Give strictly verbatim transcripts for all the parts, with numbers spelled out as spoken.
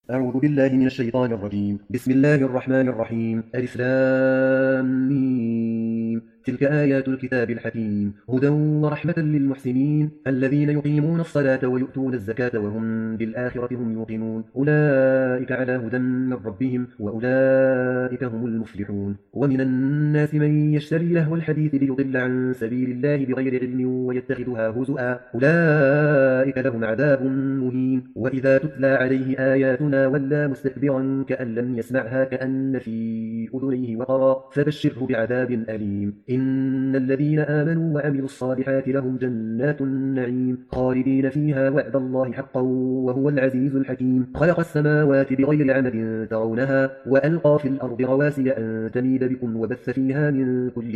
أعوذ بالله من الشيطان الرجيم. بسم الله الرحمن الرحيم. ألف لام ميم. تلك آيات الكتاب الحكيم، هدى ورحمة للمحسنين الذين يقيمون الصلاة ويؤتون الزكاة وهم بالآخرة هم يوقنون، أولئك على هدى من ربهم وأولئك هم المفلحون. ومن الناس من يشتري لهو الحديث ليضل عن سبيل الله بغير علم ويتخذها هزؤا، أولئك لهم عذاب مهين. وإذا تتلى عليه آياتنا ولى مستكبرا كأن لم يسمعها كأن في أذنيه وقرا، فبشره بعذاب أليم. إن الذين آمنوا وعملوا الصالحات لهم جنات النعيم خالدين فيها وعد الله حقا وهو العزيز الحكيم. خلق السماوات بغير عمد ترونها وألقى في الأرض رواسي أن تميد بكم وبث فيها من كل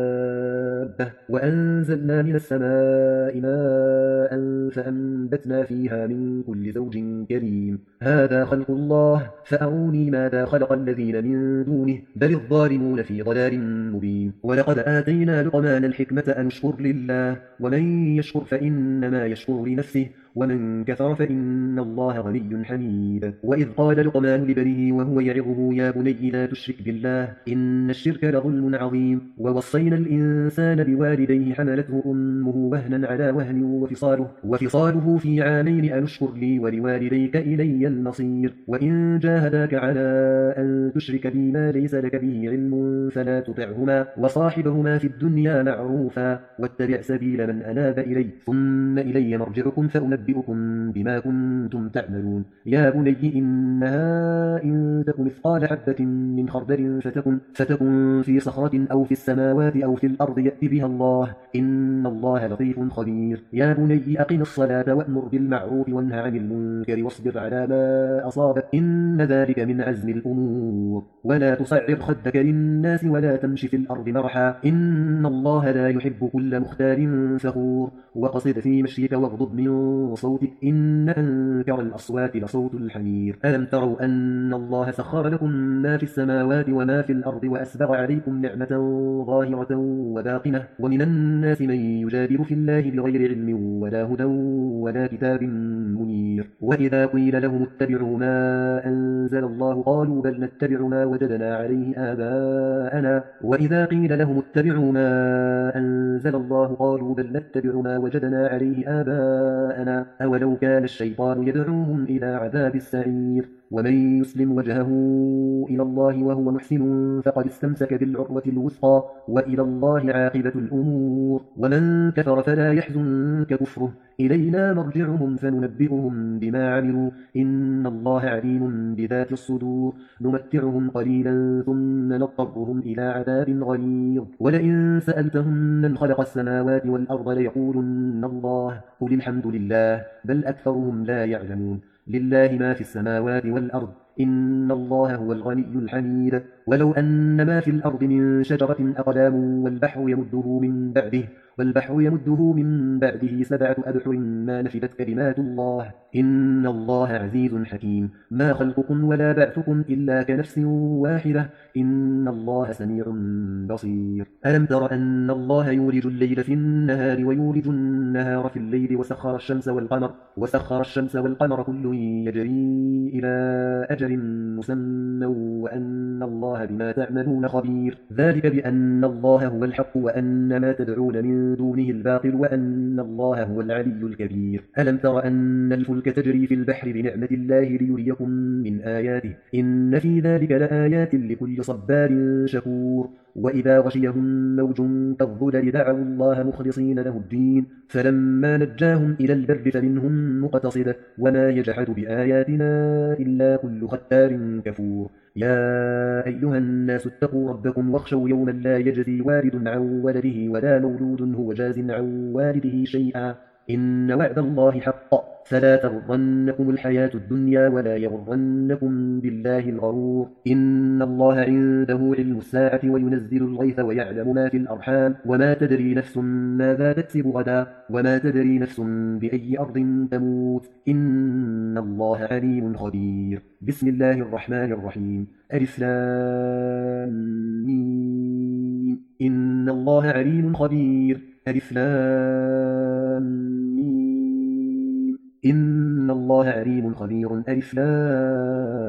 دابة وأنزلنا من السماء ماء فأنبتنا فيها من كل زوج كريم. هذا خلق الله فأروني ماذا خلق الذين من دونه بل الظالمون في ضلال مبين. ولقد آتينا لقمان الحكمة أن اشكر لله ومن يشكر فإنما يشكر لنفسه ومن كفر فإن الله غني حميد. وإذ قال لقمان لبنيه وهو يعظه يا بني لا تشرك بالله إن الشرك لظلم عظيم. ووصينا الإنسان بوالديه حملته أمه وهنا على وهن وفصاله, وفصاله في عامين أن اشكر لي ولوالديك إلي المصير. وإن جاهداك على أن تشرك بي ما ليس لك به علم فلا تطعهما وصاحبهما في الدنيا معروفا واتبع سبيل من أناب إلي ثم إلي مرجعكم فأنبئكم بما كنتم تعملون. يا بني إنها إن تكن مثقال حبة من خردل فتكن, فتكن في صخرة أو في السماوات أو في الأرض يأت بها الله إن الله لطيف خبير. يا بني أقم الصلاة وأمر بالمعروف وانه عن المنكر واصبر على ما أصابك إن ذلك من عزم الأمور. ولا تصعر خدك للناس ولا تمش في الأرض مرحا إن الله لا يحب كل مختال فخور. وقصد في مشيك واغضض من صوتك إن أنكر الأصوات لصوت الحمير. ألم تروا أن الله سخر لكم ما في السماوات وما في الأرض وأسبغ عليكم نعمة ظاهرة وباطنة ومن الناس من يجادل في الله بغير علم ولا هدى ولا كتاب منير. وإذا قيل لهم اتبعوا ما أنزل الله قالوا بل نتبع ما وجدنا عليه آباءنا وإذا قيل لهم اتبعوا ما أنزل الله قالوا بل نتبع ما وجدنا عليه آباءنا أولو كان الشيطان يدعوهم إلى عذاب السعير. ومن يسلم وجهه إلى الله وهو محسن فقد استمسك بالعروة الوثقى وإلى الله عاقبة الأمور. ومن كفر فلا يحزنك كفره إلينا مرجعهم فننبئهم بما عملوا إن الله عليم بذات الصدور. نمتعهم قليلا ثم نضطرهم إلى عذاب غليظ. ولئن سألتهم من خلق السماوات والأرض ليقولن الله قل الحمد لله بل أكثرهم لا يعلمون. لله ما في السماوات والأرض إن الله هو الغني الحميد. ولو أن ما في الأرض من شجرة أقلام والبحر يمده من بعده والبحر يمده من بعده سبعة أبحر ما نفدت كلمات الله إن الله عزيز حكيم. ما خلقكم ولا بعثكم إلا كنفس واحدة إن الله سميع بصير. ألم تر أن الله يولج الليل في النهار ويولج النهار في الليل وسخر الشمس والقمر وسخر الشمس والقمر كل يجري إلى أجل مسمى وأن الله بما تعملون خبير. ذلك بأن الله هو الحق وأن ما تدعون من دونه الباطل وأن الله هو العلي الكبير. ألم تر أن الفلك تجري في البحر بنعمة الله ليريكم من آياته إن في ذلك لآيات لكل صبار شكور. وإذا غشيهم موج كالظلل دعوا الله مخلصين له الدين فلما نجاهم إلى البر فمنهم مقتصد وما يجحد بآياتنا إلا كل ختار كفور. يا أيها الناس اتقوا ربكم واخشوا يوما لا يجزي والد عن ولده ولا مولود هو جاز عن والده شيئا إن وعد الله حق فلا تغرنكم الحياة الدنيا ولا يغرنكم بالله الغرور. إن الله عنده علم الساعة وينزل الغيث ويعلم ما في الأرحام وما تدري نفس ماذا تكسب غدا وما تدري نفس بأي أرض تموت إن الله عليم خبير. بسم الله الرحمن الرحيم. ألف لام ميم. إن الله عليم خبير. ألف لام ميم. إن إن الله عليم خبير. ألف لام